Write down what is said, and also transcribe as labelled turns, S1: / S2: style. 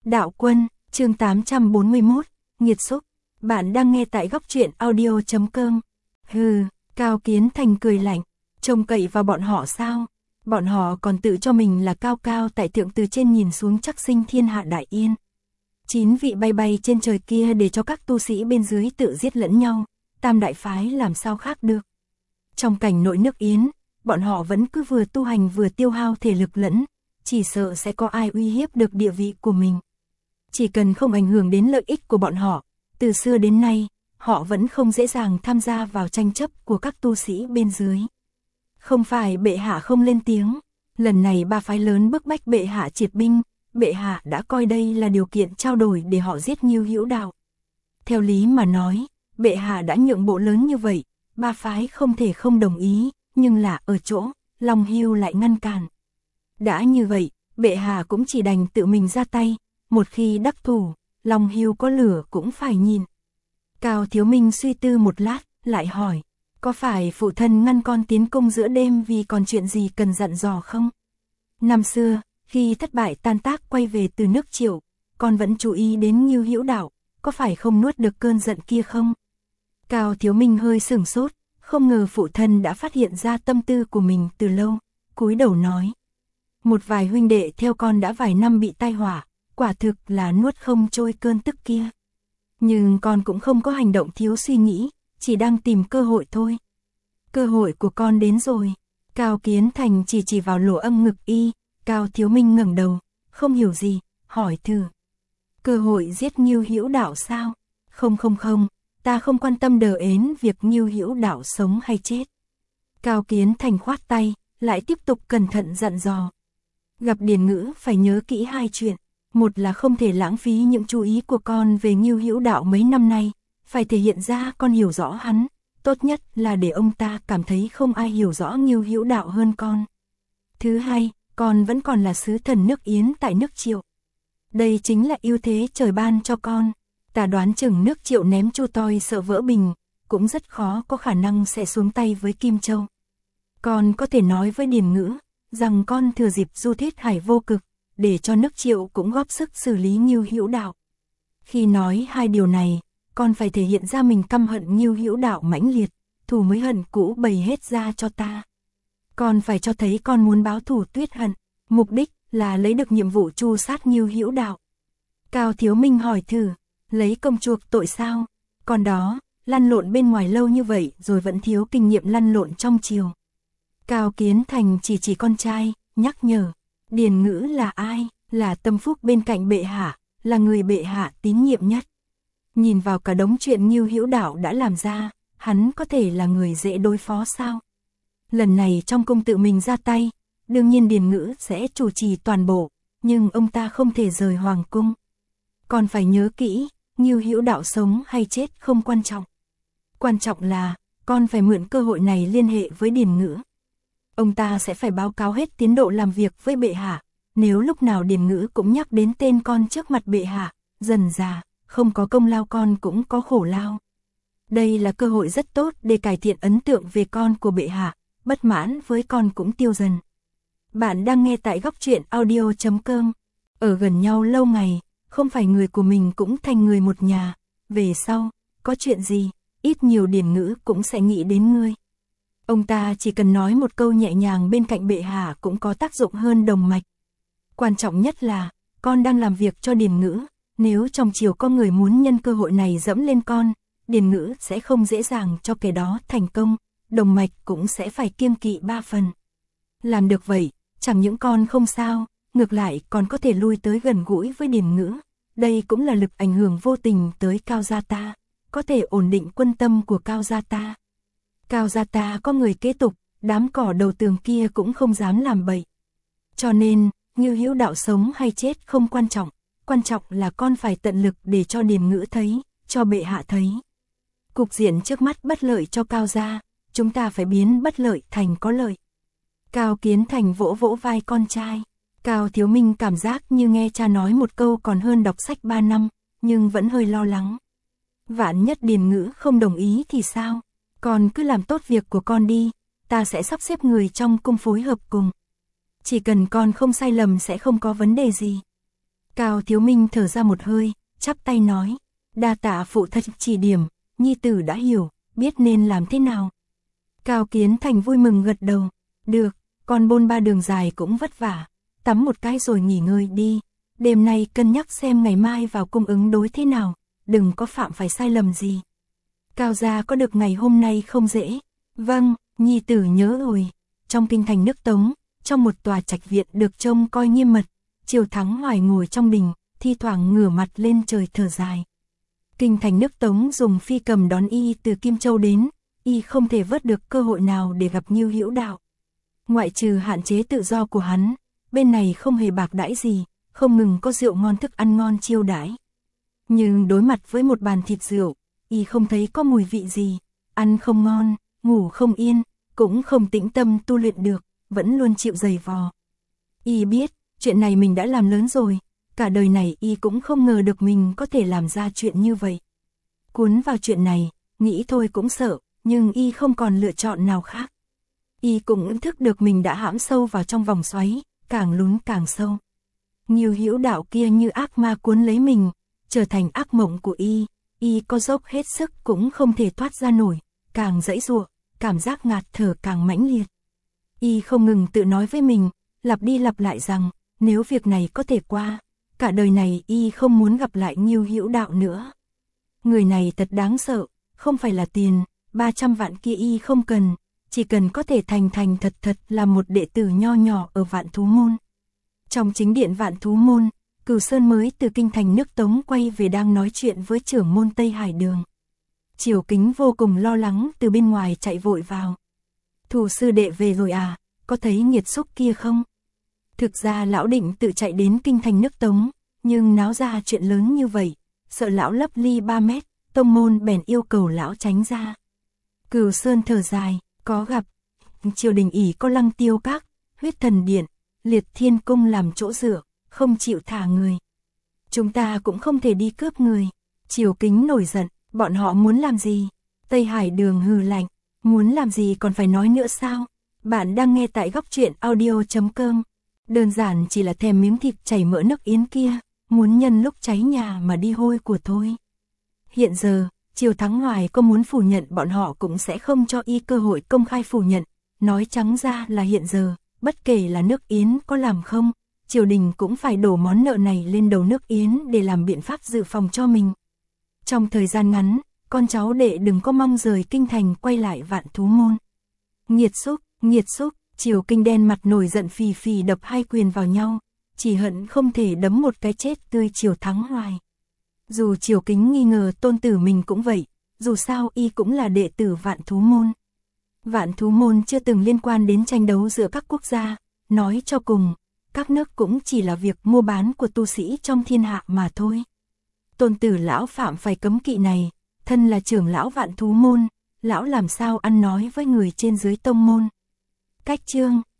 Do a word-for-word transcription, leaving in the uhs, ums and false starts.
S1: Đạo Quân, chương tám trăm bốn mươi mốt, Nghiệt Xúc. Bạn đang nghe tại góc truyện audio chấm com. Hừ, Cao Kiến Thành cười lạnh, trông cậy vào bọn họ sao? Bọn họ còn tự cho mình là cao cao tại thượng, từ trên nhìn xuống chắc sinh thiên hạ đại yên. Chín vị bay bay trên trời kia để cho các tu sĩ bên dưới tự giết lẫn nhau, tam đại phái làm sao khác được. Trong cảnh nội nước Yến, bọn họ vẫn cứ vừa tu hành vừa tiêu hao thể lực lẫn, chỉ sợ sẽ có ai uy hiếp được địa vị của mình. Chỉ cần không ảnh hưởng đến lợi ích của bọn họ, từ xưa đến nay, họ vẫn không dễ dàng tham gia vào tranh chấp của các tu sĩ bên dưới. Không phải bệ hạ không lên tiếng, lần này ba phái lớn bức bách bệ hạ triệt binh, bệ hạ đã coi đây là điều kiện trao đổi để họ giết Ngưu Hữu Đạo. Theo lý mà nói, bệ hạ đã nhượng bộ lớn như vậy, ba phái không thể không đồng ý, nhưng là ở chỗ, Long Hưu lại ngăn cản. Đã như vậy, bệ hạ cũng chỉ đành tự mình ra tay, một khi đắc thủ, Long Hưu có lửa cũng phải nhìn. Cao Thiếu Minh suy tư một lát, lại hỏi, có phải phụ thân ngăn con tiến công giữa đêm vì còn chuyện gì cần dặn dò không? Năm xưa, khi thất bại tan tác quay về từ nước Triệu, con vẫn chú ý đến Ngưu Hữu Đạo, có phải không nuốt được cơn giận kia không? Cao Thiếu Minh hơi sửng sốt, không ngờ phụ thân đã phát hiện ra tâm tư của mình từ lâu, cúi đầu nói. Một vài huynh đệ theo con đã vài năm bị tai họa, quả thực là nuốt không trôi cơn tức kia. Nhưng con cũng không có hành động thiếu suy nghĩ, chỉ đang tìm cơ hội thôi. Cơ hội của con đến rồi. Cao Kiến Thành chỉ chỉ vào lỗ âm ngực y. Cao Thiếu Minh ngẩng đầu, không hiểu gì, hỏi thử. Cơ hội giết Ngưu Hữu Đạo sao? Không không không, ta không quan tâm đờ ến việc Ngưu Hữu Đạo sống hay chết. Cao Kiến Thành khoát tay, lại tiếp tục cẩn thận dặn dò. Gặp Điền Ngữ phải nhớ kỹ hai chuyện. Một là không thể lãng phí những chú ý của con về Ngưu Hữu Đạo mấy năm nay, phải thể hiện ra con hiểu rõ hắn, tốt nhất là để ông ta cảm thấy không ai hiểu rõ Ngưu Hữu Đạo hơn con. Thứ hai, con vẫn còn là sứ thần nước Yến tại nước Triệu. Đây chính là ưu thế trời ban cho con. Ta đoán chừng nước Triệu ném Chu Toi sợ vỡ bình, cũng rất khó có khả năng sẽ xuống tay với Kim Châu. Con có thể nói với Điền Ngữ rằng con thừa dịp du thuyết hải vô cực, để cho nước Triệu cũng góp sức xử lý Ngưu Hữu Đạo. Khi nói hai điều này, con phải thể hiện ra mình căm hận Ngưu Hữu Đạo mãnh liệt, thù mới hận cũ bày hết ra cho ta. Con phải cho thấy con muốn báo thù tuyết hận, mục đích là lấy được nhiệm vụ tru sát Ngưu Hữu Đạo. Cao Thiếu Minh hỏi thử, lấy công chuộc tội sao? Còn đó, lăn lộn bên ngoài lâu như vậy rồi vẫn thiếu kinh nghiệm lăn lộn trong triều. Cao Kiến Thành chỉ chỉ con trai, nhắc nhở. Điền Ngữ là ai? Là tâm phúc bên cạnh bệ hạ, là người bệ hạ tín nhiệm nhất. Nhìn vào cả đống chuyện Ngưu Hữu Đạo đã làm ra, hắn có thể là người dễ đối phó sao? Lần này trong cung tự mình ra tay, đương nhiên Điền Ngữ sẽ chủ trì toàn bộ, nhưng ông ta không thể rời hoàng cung. Còn phải nhớ kỹ, Ngưu Hữu Đạo sống hay chết không quan trọng. Quan trọng là, con phải mượn cơ hội này liên hệ với Điền Ngữ. Ông ta sẽ phải báo cáo hết tiến độ làm việc với bệ hạ, nếu lúc nào Điền Ngữ cũng nhắc đến tên con trước mặt bệ hạ, dần dà, không có công lao con cũng có khổ lao. Đây là cơ hội rất tốt để cải thiện ấn tượng về con của bệ hạ, bất mãn với con cũng tiêu dần. Bạn đang nghe tại góc truyện audio chấm com. Ở gần nhau lâu ngày, không phải người của mình cũng thành người một nhà, về sau, có chuyện gì, ít nhiều Điền Ngữ cũng sẽ nghĩ đến ngươi. Ông ta chỉ cần nói một câu nhẹ nhàng bên cạnh bệ hạ cũng có tác dụng hơn đồng mạch. Quan trọng nhất là, con đang làm việc cho Điền Ngữ, nếu trong triều có người muốn nhân cơ hội này dẫm lên con, Điền Ngữ sẽ không dễ dàng cho kẻ đó thành công, đồng mạch cũng sẽ phải kiêng kỵ ba phần. Làm được vậy, chẳng những con không sao, ngược lại còn có thể lui tới gần gũi với Điền Ngữ, đây cũng là lực ảnh hưởng vô tình tới Cao gia ta, có thể ổn định quân tâm của Cao gia ta. Cao gia ta có người kế tục, đám cỏ đầu tường kia cũng không dám làm bậy. Cho nên, Ngưu Hữu Đạo sống hay chết không quan trọng, quan trọng là con phải tận lực để cho Điền Ngữ thấy, cho bệ hạ thấy. Cục diện trước mắt bất lợi cho Cao gia, chúng ta phải biến bất lợi thành có lợi. Cao Kiến Thành vỗ vỗ vai con trai. Cao Thiếu Minh cảm giác như nghe cha nói một câu còn hơn đọc sách ba năm, nhưng vẫn hơi lo lắng. Vạn nhất Điền Ngữ không đồng ý thì sao? Con cứ làm tốt việc của con đi, ta sẽ sắp xếp người trong cung phối hợp cùng. Chỉ cần con không sai lầm sẽ không có vấn đề gì. Cao Thiếu Minh thở ra một hơi, chắp tay nói, đa tạ phụ thân chỉ điểm, nhi tử đã hiểu, biết nên làm thế nào. Cao Kiến Thành vui mừng gật đầu, được, con bôn ba đường dài cũng vất vả, tắm một cái rồi nghỉ ngơi đi, đêm nay cân nhắc xem ngày mai vào cung ứng đối thế nào, đừng có phạm phải sai lầm gì. Cao gia có được ngày hôm nay không dễ. Vâng, nhi tử nhớ rồi. Trong kinh thành nước Tống, trong một tòa trạch viện được trông coi nghiêm mật, Triều Thắng Hoài ngồi trong đình, thi thoảng ngửa mặt lên trời thở dài. Kinh thành nước Tống dùng phi cầm đón y từ Kim Châu đến, y không thể vớt được cơ hội nào để gặp Ngưu Hữu Đạo. Ngoại trừ hạn chế tự do của hắn, bên này không hề bạc đãi gì, không ngừng có rượu ngon thức ăn ngon chiêu đãi. Nhưng đối mặt với một bàn thịt rượu, y không thấy có mùi vị gì, ăn không ngon, ngủ không yên, cũng không tĩnh tâm tu luyện được, vẫn luôn chịu giày vò. Y biết, chuyện này mình đã làm lớn rồi, cả đời này y cũng không ngờ được mình có thể làm ra chuyện như vậy. Cuốn vào chuyện này, nghĩ thôi cũng sợ, nhưng y không còn lựa chọn nào khác. Y cũng ý thức được mình đã hãm sâu vào trong vòng xoáy, càng lún càng sâu. Ngưu Hữu Đạo kia như ác ma cuốn lấy mình, trở thành ác mộng của y, y có dốc hết sức cũng không thể thoát ra nổi, càng giãy giụa, cảm giác ngạt thở càng mãnh liệt. Y không ngừng tự nói với mình, lặp đi lặp lại rằng, nếu việc này có thể qua, cả đời này y không muốn gặp lại Ngưu Hữu Đạo nữa. Người này thật đáng sợ, không phải là tiền, ba trăm vạn kia y không cần, chỉ cần có thể thành thành thật thật là một đệ tử nho nhỏ ở Vạn Thú Môn. Trong chính điện Vạn Thú Môn, Cửu Sơn mới từ kinh thành nước Tống quay về đang nói chuyện với trưởng môn Tây Hải Đường. Triều Kính vô cùng lo lắng từ bên ngoài chạy vội vào. Thủ sư đệ về rồi à, có thấy Nghiệt Xúc kia không? Thực ra lão định tự chạy đến kinh thành nước Tống, nhưng náo ra chuyện lớn như vậy, sợ lão lấp ly ba mét, tông môn bèn yêu cầu lão tránh ra. Cửu Sơn thở dài, có gặp, triều đình ỷ có Lăng Tiêu Các, Huyết Thần Điện, Liệt Thiên Cung làm chỗ dựa, không chịu thả người. Chúng ta cũng không thể đi cướp người. Triều Kính nổi giận, bọn họ muốn làm gì? Tây Hải Đường hừ lạnh, muốn làm gì còn phải nói nữa sao? Bạn đang nghe tại góc truyện audio chấm com. Đơn giản chỉ là thèm miếng thịt chảy mỡ nước yến kia, muốn nhân lúc cháy nhà mà đi hôi của thôi. Hiện giờ, Triều Thắng Hoài có muốn phủ nhận bọn họ cũng sẽ không cho y cơ hội công khai phủ nhận, nói trắng ra là hiện giờ, bất kể là nước yến có làm không, triều đình cũng phải đổ món nợ này lên đầu nước yến để làm biện pháp dự phòng cho mình. Trong thời gian ngắn, con cháu đệ đừng có mong rời kinh thành quay lại Vạn Thú Môn. Nghiệt Xúc, Nghiệt Xúc, Triều Kinh đen mặt nổi giận phì phì đập hai quyền vào nhau, chỉ hận không thể đấm một cái chết tươi Triều Thắng Hoài. Dù Triều Kính nghi ngờ tôn tử mình cũng vậy, dù sao y cũng là đệ tử Vạn Thú Môn. Vạn Thú Môn chưa từng liên quan đến tranh đấu giữa các quốc gia, nói cho cùng, các nước cũng chỉ là việc mua bán của tu sĩ trong thiên hạ mà thôi. Tôn tử lão phạm phải cấm kỵ này, thân là trưởng lão Vạn Thú Môn, lão làm sao ăn nói với người trên dưới tông môn. Cách chương